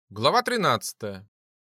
Глава 13.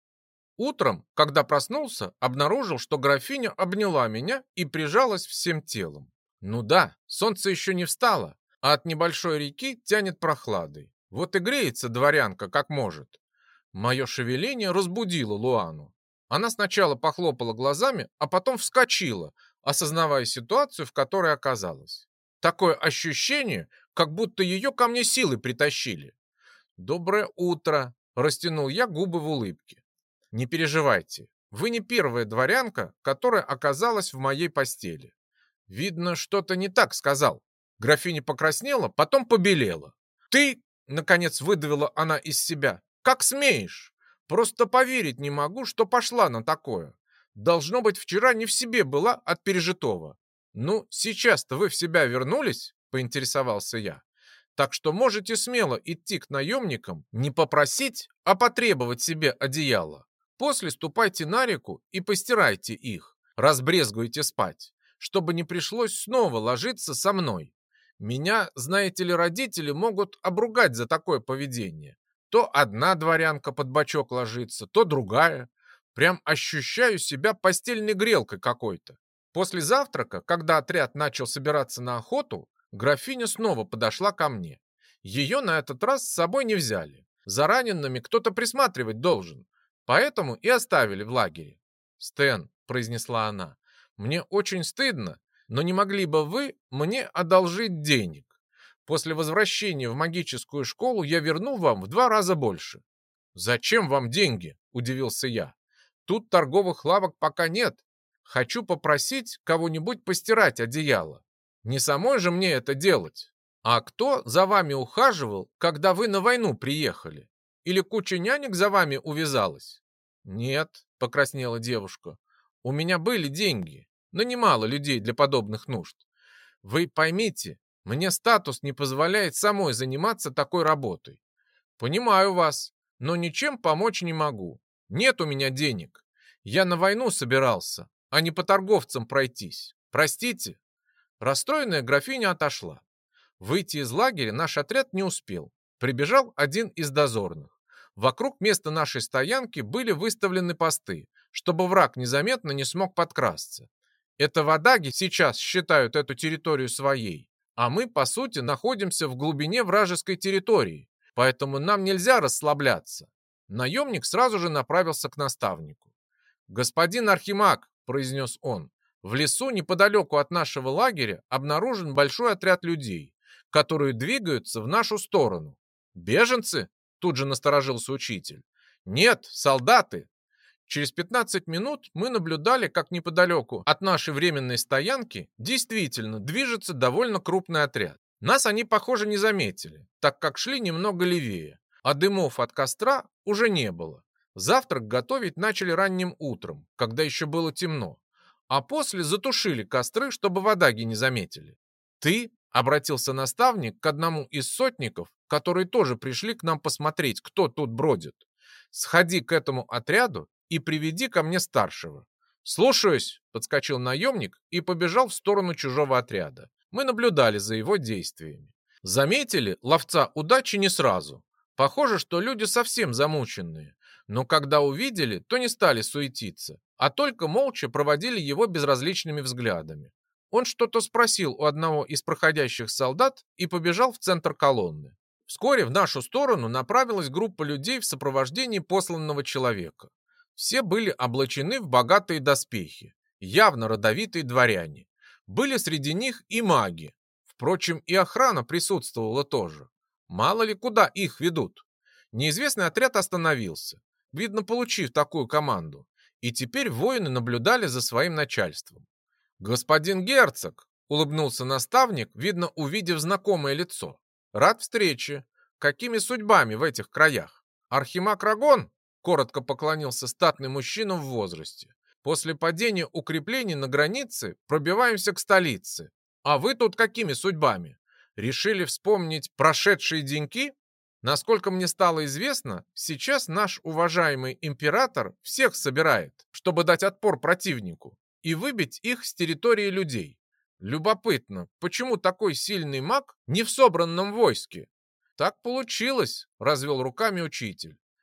Утром, когда проснулся, обнаружил, что графиня обняла меня и прижалась всем телом. Ну да, солнце еще не встало, а от небольшой реки тянет прохладой. Вот и греется дворянка как может. Мое шевеление разбудило Луану. Она сначала похлопала глазами, а потом вскочила, осознавая ситуацию, в которой оказалась. Такое ощущение, как будто ее ко мне силой притащили. «Доброе утро!» – растянул я губы в улыбке. «Не переживайте, вы не первая дворянка, которая оказалась в моей постели. Видно, что-то не так сказал». Графиня покраснела, потом побелела. «Ты!» – наконец выдавила она из себя. «Как смеешь? Просто поверить не могу, что пошла на такое. Должно быть, вчера не в себе была от пережитого». «Ну, сейчас-то вы в себя вернулись?» – поинтересовался я. Так что можете смело идти к наемникам, не попросить, а потребовать себе одеяло. После ступайте на реку и постирайте их, разбрезгуйте спать, чтобы не пришлось снова ложиться со мной. Меня, знаете ли, родители могут обругать за такое поведение. То одна дворянка под бочок ложится, то другая. Прям ощущаю себя постельной грелкой какой-то. После завтрака, когда отряд начал собираться на охоту, графиня снова подошла ко мне. Ее на этот раз с собой не взяли. За ранеными кто-то присматривать должен. Поэтому и оставили в лагере. «Стэн», — произнесла она, — «мне очень стыдно, но не могли бы вы мне одолжить денег? После возвращения в магическую школу я верну вам в 2 раза больше». «Зачем вам деньги?» — удивился я. «Тут торговых лавок пока нет. Хочу попросить кого-нибудь постирать одеяло. Не самой же мне это делать. А кто за вами ухаживал, когда вы на войну приехали? Или куча нянек за вами увязалась?» «Нет», — покраснела девушка, — «у меня были деньги, но немало людей для подобных нужд. Вы поймите, мне статус не позволяет самой заниматься такой работой. Понимаю вас, но ничем помочь не могу. Нет у меня денег. Я на войну собирался, а не по торговцам пройтись. Простите». Расстроенная графиня отошла. Выйти из лагеря наш отряд не успел. Прибежал один из дозорных. Вокруг места нашей стоянки были выставлены посты, чтобы враг незаметно не смог подкрасться. Это вадаги сейчас считают эту территорию своей, а мы, по сути, находимся в глубине вражеской территории, поэтому нам нельзя расслабляться. Наемник сразу же направился к наставнику. «Господин Архимаг», — произнес он, — «в лесу неподалеку от нашего лагеря обнаружен большой отряд людей, которые двигаются в нашу сторону». «Беженцы?» — тут же насторожился учитель. «Нет, солдаты». Через 15 минут мы наблюдали, как неподалеку от нашей временной стоянки действительно движется довольно крупный отряд. Нас они, похоже, не заметили, так как шли немного левее, а дымов от костра уже не было. Завтрак готовить начали ранним утром, когда еще было темно, а после затушили костры, чтобы водаги не заметили. «Ты?» — обратился наставник к одному из сотников, которые тоже пришли к нам посмотреть, кто тут бродит. «Сходи к этому отряду и приведи ко мне старшего». «Слушаюсь», — подскочил наемник и побежал в сторону чужого отряда. Мы наблюдали за его действиями. Заметили ловца удачи не сразу. Похоже, что люди совсем замученные. Но когда увидели, то не стали суетиться, а только молча проводили его безразличными взглядами. Он что-то спросил у одного из проходящих солдат и побежал в центр колонны. Вскоре в нашу сторону направилась группа людей в сопровождении посланного человека. Все были облачены в богатые доспехи, явно родовитые дворяне. Были среди них и маги. Впрочем, и охрана присутствовала тоже. Мало ли куда их ведут. Неизвестный отряд остановился, видно, получив такую команду, и теперь воины наблюдали за своим начальством. «Господин герцог!» — улыбнулся наставник, видно, увидев знакомое лицо. «Рад встрече. Какими судьбами в этих краях? Архимаг Рагон?» — коротко поклонился статный мужчина в возрасте. «После падения укреплений на границе пробиваемся к столице. А вы тут какими судьбами? Решили вспомнить прошедшие деньки? Насколько мне стало известно, сейчас наш уважаемый император всех собирает, чтобы дать отпор противнику и выбить их с территории людей. Любопытно, почему такой сильный маг не в собранном войске?» «Так получилось», — развел руками учитель.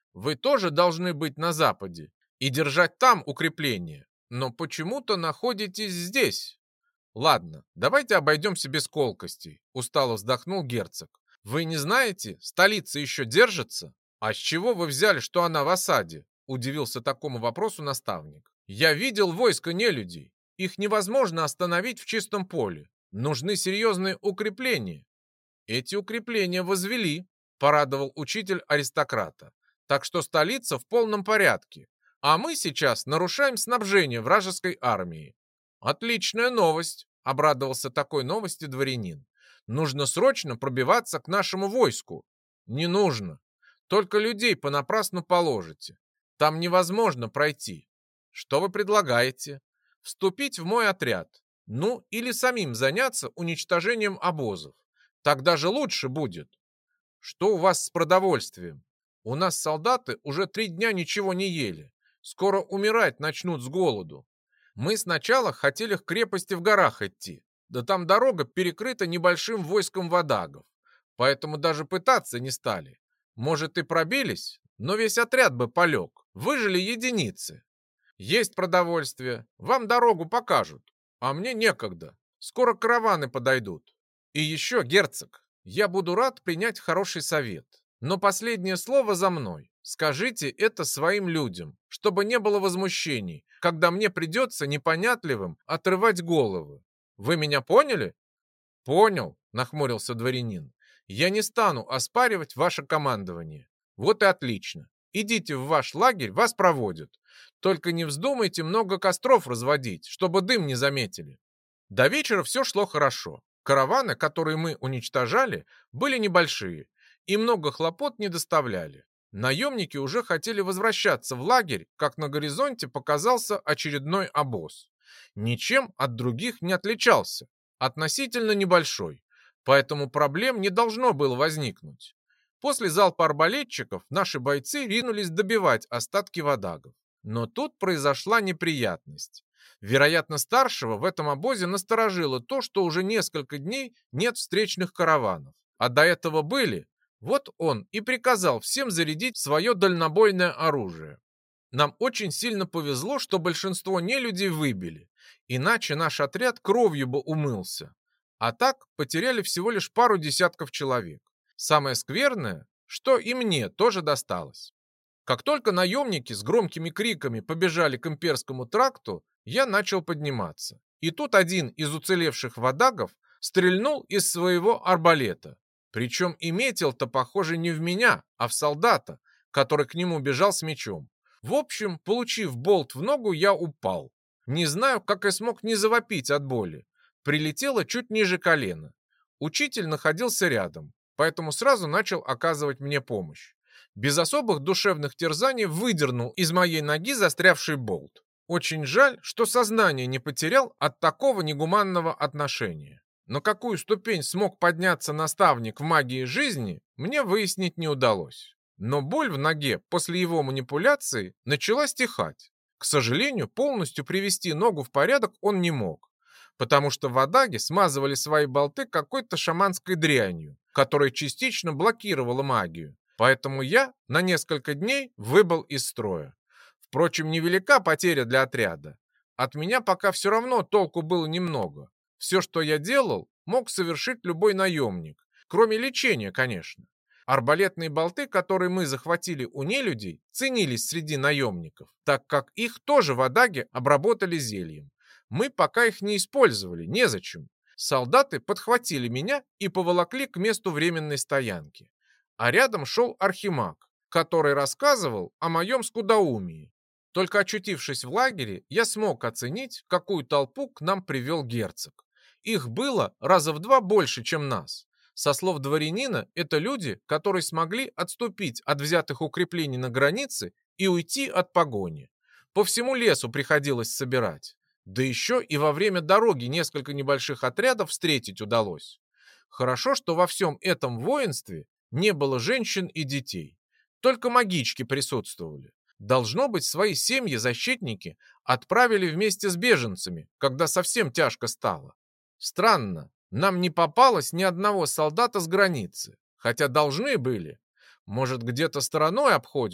Вы тоже должны быть на западе и держать там укрепления, но почему-то находитесь здесь. Ладно, давайте обойдемся без колкостей, устало вздохнул герцог. Вы не знаете, столица еще держится? А с чего вы взяли, что она в осаде? Удивился такому вопросу наставник. Я видел войско нелюдей. Их невозможно остановить в чистом поле. Нужны серьезные укрепления. Эти укрепления возвели, порадовал учитель аристократа. Так что столица в полном порядке. А мы сейчас нарушаем снабжение вражеской армии. Отличная новость, обрадовался такой новости дворянин. Нужно срочно пробиваться к нашему войску. Не нужно. Только людей понапрасну положите. Там невозможно пройти. Что вы предлагаете? Вступить в мой отряд. Ну, или самим заняться уничтожением обозов. Так даже лучше будет. Что у вас с продовольствием? У нас солдаты уже 3 дня ничего не ели. Скоро умирать начнут с голоду. Мы сначала хотели к крепости в горах идти. Да там дорога перекрыта небольшим войском вадагов. Поэтому даже пытаться не стали. Может, и пробились, но весь отряд бы полег. Выжили единицы. Есть продовольствие, вам дорогу покажут. А мне некогда. Скоро караваны подойдут. И еще, герцог, я буду рад принять хороший совет. Но последнее слово за мной. Скажите это своим людям, чтобы не было возмущений, когда мне придется непонятливым отрывать головы. Вы меня поняли? Понял, нахмурился дворянин. Я не стану оспаривать ваше командование. Вот и отлично. Идите в ваш лагерь, вас проводят. Только не вздумайте много костров разводить, чтобы дым не заметили. До вечера все шло хорошо. Караваны, которые мы уничтожали, были небольшие и много хлопот не доставляли. Наемники уже хотели возвращаться в лагерь, как на горизонте показался очередной обоз. Ничем от других не отличался, относительно небольшой, поэтому проблем не должно было возникнуть. После залпа арбалетчиков наши бойцы ринулись добивать остатки вадагов. Но тут произошла неприятность. Вероятно, старшего в этом обозе насторожило то, что уже несколько дней нет встречных караванов. А до этого были. Вот он и приказал всем зарядить свое дальнобойное оружие. Нам очень сильно повезло, что большинство нелюдей выбили, иначе наш отряд кровью бы умылся. А так потеряли всего лишь пару десятков человек. Самое скверное, что и мне тоже досталось. Как только наемники с громкими криками побежали к имперскому тракту, я начал подниматься. И тут один из уцелевших вадагов стрельнул из своего арбалета. Причем и метил-то, похоже, не в меня, а в солдата, который к нему бежал с мечом. В общем, получив болт в ногу, я упал. Не знаю, как я смог не завопить от боли. Прилетело чуть ниже колена. Учитель находился рядом, поэтому сразу начал оказывать мне помощь. Без особых душевных терзаний выдернул из моей ноги застрявший болт. Очень жаль, что сознание не потерял от такого негуманного отношения. На какую ступень смог подняться наставник в магии жизни, мне выяснить не удалось. Но боль в ноге после его манипуляции начала стихать. К сожалению, полностью привести ногу в порядок он не мог, потому что вадаги смазывали свои болты какой-то шаманской дрянью, которая частично блокировала магию. Поэтому я на несколько дней выбыл из строя. Впрочем, невелика потеря для отряда. От меня пока все равно толку было немного. Все, что я делал, мог совершить любой наемник, кроме лечения, конечно. Арбалетные болты, которые мы захватили у нелюдей, ценились среди наемников, так как их тоже вадаги обработали зельем. Мы пока их не использовали, незачем. Солдаты подхватили меня и поволокли к месту временной стоянки. А рядом шел архимаг, который рассказывал о моем скудоумии. Только очутившись в лагере, я смог оценить, какую толпу к нам привел герцог. Их было раза в 2 больше, чем нас. Со слов дворянина, это люди, которые смогли отступить от взятых укреплений на границе и уйти от погони. По всему лесу приходилось собирать. Да еще и во время дороги несколько небольших отрядов встретить удалось. Хорошо, что во всем этом воинстве не было женщин и детей. Только магички присутствовали. Должно быть, свои семьи защитники отправили вместе с беженцами, когда совсем тяжко стало. Странно, нам не попалось ни одного солдата с границы, хотя должны были. Может, где-то стороной обходят,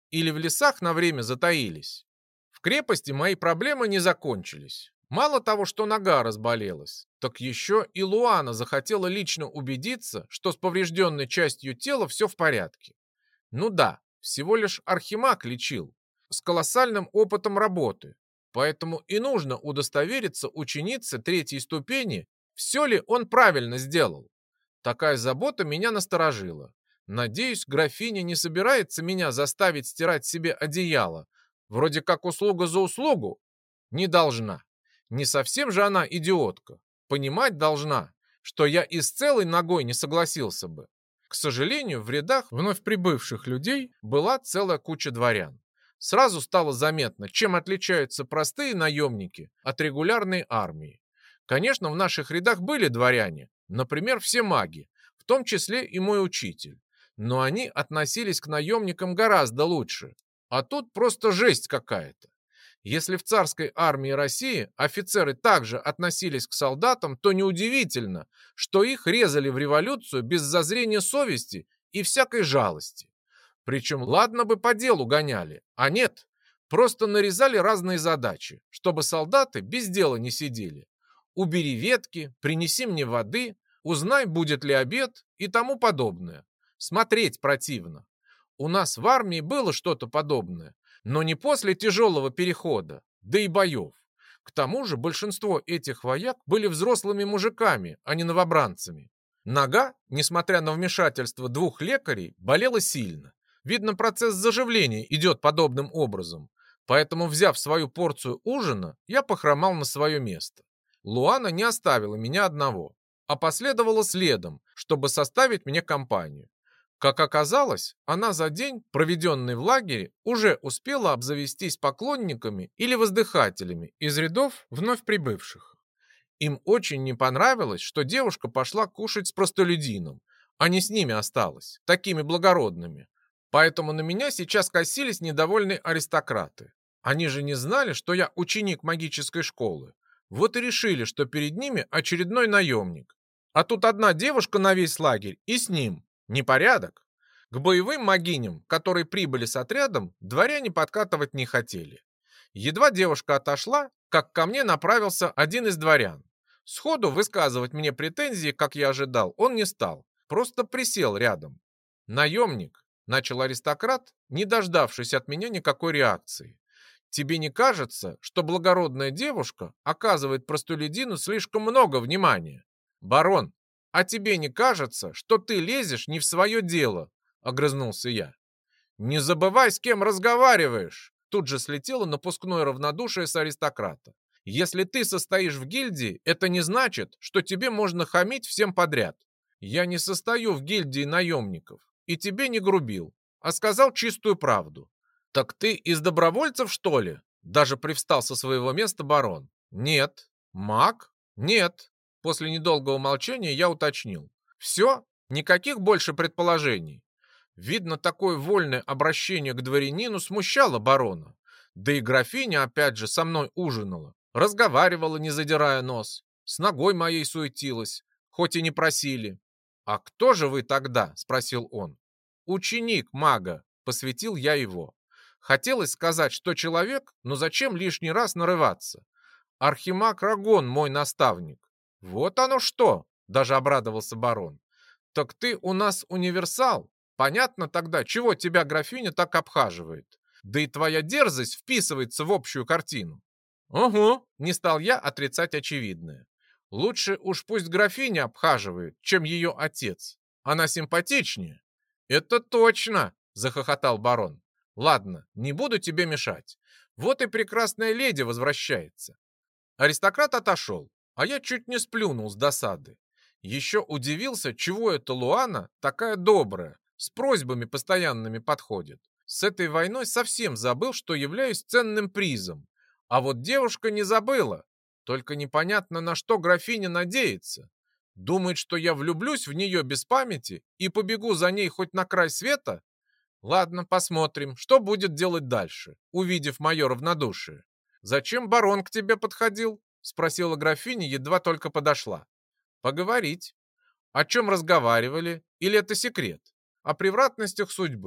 или в лесах на время затаились. В крепости мои проблемы не закончились. Мало того, что нога разболелась, так еще и Луана захотела лично убедиться, что с поврежденной частью тела все в порядке. Ну да, всего лишь архимаг лечил, с колоссальным опытом работы. Поэтому и нужно удостовериться ученице третьей ступени, все ли он правильно сделал. Такая забота меня насторожила. Надеюсь, графиня не собирается меня заставить стирать себе одеяло. Вроде как услуга за услугу. Не должна. Не совсем же она идиотка. Понимать должна, что я и с целой ногой не согласился бы. К сожалению, в рядах вновь прибывших людей была целая куча дворян. Сразу стало заметно, чем отличаются простые наемники от регулярной армии. Конечно, в наших рядах были дворяне, например, все маги, в том числе и мой учитель. Но они относились к наемникам гораздо лучше. А тут просто жесть какая-то. Если в царской армии России офицеры также относились к солдатам, то неудивительно, что их резали в революцию без зазрения совести и всякой жалости. Причем ладно бы по делу гоняли, а нет, просто нарезали разные задачи, чтобы солдаты без дела не сидели. Убери ветки, принеси мне воды, узнай, будет ли обед и тому подобное. Смотреть противно. У нас в армии было что-то подобное, но не после тяжелого перехода, да и боев. К тому же большинство этих вояк были взрослыми мужиками, а не новобранцами. Нога, несмотря на вмешательство двух лекарей, болела сильно. Видно, процесс заживления идет подобным образом. Поэтому, взяв свою порцию ужина, я похромал на свое место. Луана не оставила меня одного, а последовала следом, чтобы составить мне компанию. Как оказалось, она за день, проведенный в лагере, уже успела обзавестись поклонниками или воздыхателями из рядов вновь прибывших. Им очень не понравилось, что девушка пошла кушать с простолюдином, а не с ними осталась, такими благородными. Поэтому на меня сейчас косились недовольные аристократы. Они же не знали, что я ученик магической школы. Вот и решили, что перед ними очередной наемник. А тут одна девушка на весь лагерь и с ним. Непорядок. К боевым магиням, которые прибыли с отрядом, дворяне подкатывать не хотели. Едва девушка отошла, как ко мне направился один из дворян. Сходу высказывать мне претензии, как я ожидал, он не стал. Просто присел рядом. «Наемник», — начал аристократ, не дождавшись от меня никакой реакции. «Тебе не кажется, что благородная девушка оказывает простолюдину слишком много внимания? Барон, а тебе не кажется, что ты лезешь не в свое дело?» — огрызнулся я. «Не забывай, с кем разговариваешь!» Тут же слетело напускное равнодушие с аристократа. «Если ты состоишь в гильдии, это не значит, что тебе можно хамить всем подряд. Я не состою в гильдии наемников и тебе не грубил, а сказал чистую правду. Так ты из добровольцев, что ли?» Даже привстал со своего места барон. «Нет». «Маг?» «Нет». После недолгого молчания я уточнил. «Все? Никаких больше предположений?» Видно, такое вольное обращение к дворянину смущало барона. Да и графиня опять же со мной ужинала, разговаривала, не задирая нос, с ногой моей суетилась, хоть и не просили. «А кто же вы тогда?» — спросил он. «Ученик мага», — посвятил я его. Хотелось сказать, что человек, но зачем лишний раз нарываться? Архимаг Рагон мой наставник. «Вот оно что!» — даже обрадовался барон. «Так ты у нас универсал? Понятно тогда, чего тебя графиня так обхаживает. Да и твоя дерзость вписывается в общую картину». «Угу», — не стал я отрицать очевидное. «Лучше уж пусть графиня обхаживает, чем ее отец. Она симпатичнее». «Это точно!» — захохотал барон. «Ладно, не буду тебе мешать. Вот и прекрасная леди возвращается». Аристократ отошел, а я чуть не сплюнул с досады. Еще удивился, чего эта Луана такая добрая, с просьбами постоянными подходит. С этой войной совсем забыл, что являюсь ценным призом. А вот девушка не забыла. Только непонятно, на что графиня надеется. Думает, что я влюблюсь в нее без памяти и побегу за ней хоть на край света? Ладно, посмотрим, что будет делать дальше, увидев мое равнодушие. «Зачем барон к тебе подходил?» — спросила графиня, едва только подошла. «Поговорить». «О чем разговаривали? Или это секрет?» «О превратностях судьбы».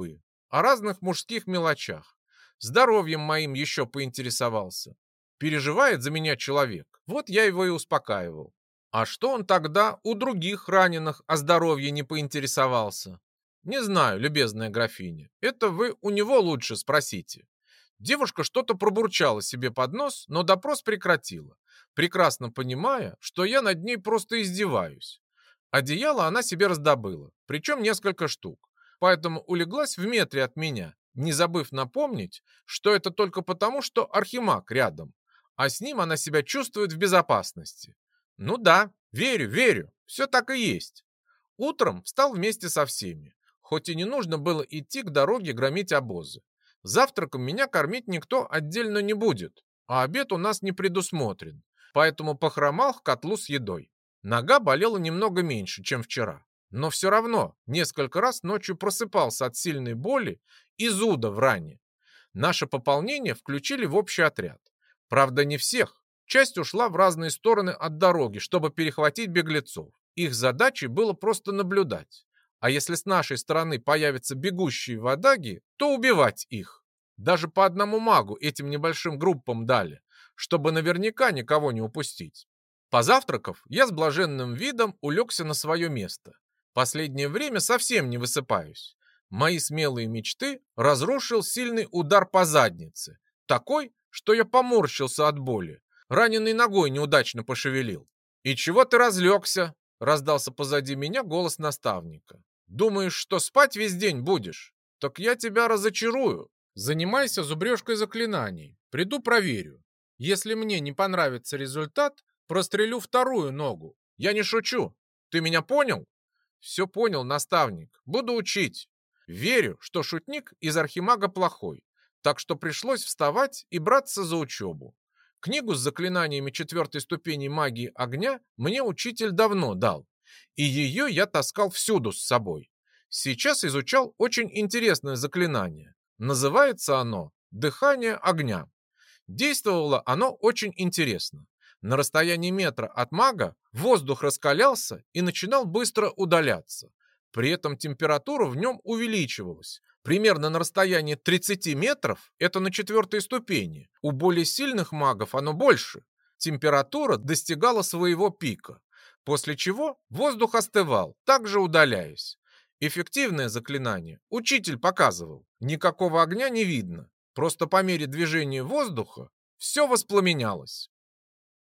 о разных мужских мелочах. Здоровьем моим еще поинтересовался. Переживает за меня человек. Вот я его и успокаивал. А что он тогда у других раненых о здоровье не поинтересовался? Не знаю, любезная графиня. Это вы у него лучше спросите. Девушка что-то пробурчала себе под нос, но допрос прекратила, прекрасно понимая, что я над ней просто издеваюсь. Одеяло она себе раздобыла, причем несколько штук, поэтому улеглась в метре от меня, не забыв напомнить, что это только потому, что Архимаг рядом, а с ним она себя чувствует в безопасности. Ну да, верю, верю, все так и есть. Утром встал вместе со всеми, хоть и не нужно было идти к дороге громить обозы. Завтраком меня кормить никто отдельно не будет, а обед у нас не предусмотрен, поэтому похромал к котлу с едой. Нога болела немного меньше, чем вчера, но все равно несколько раз ночью просыпался от сильной боли и зуда в ране. Наше пополнение включили в общий отряд. Правда, не всех. Часть ушла в разные стороны от дороги, чтобы перехватить беглецов. Их задачей было просто наблюдать. А если с нашей стороны появятся бегущие водаги, то убивать их. Даже по одному магу этим небольшим группам дали, чтобы наверняка никого не упустить. Позавтракав, я с блаженным видом улегся на свое место. Последнее время совсем не высыпаюсь. Мои смелые мечты разрушил сильный удар по заднице. Такой, что я поморщился от боли. Раненой ногой неудачно пошевелил. «И чего ты разлегся?» — раздался позади меня голос наставника. «Думаешь, что спать весь день будешь? Так я тебя разочарую. Занимайся зубрежкой заклинаний. Приду проверю. Если мне не понравится результат, прострелю вторую ногу. Я не шучу. Ты меня понял?» «Все понял, наставник. Буду учить. Верю, что шутник из архимага плохой, так что пришлось вставать и браться за учебу. Книгу с заклинаниями 4-й ступени магии огня мне учитель давно дал, и ее я таскал всюду с собой. Сейчас изучал очень интересное заклинание. Называется оно «Дыхание огня». Действовало оно очень интересно. На расстоянии метра от мага воздух раскалялся и начинал быстро удаляться. При этом температура в нем увеличивалась. Примерно на расстоянии 30 метров, это на 4-й ступени. У более сильных магов оно больше. Температура достигала своего пика, после чего воздух остывал, также удаляясь. Эффективное заклинание. Учитель показывал. Никакого огня не видно. Просто по мере движения воздуха все воспламенялось.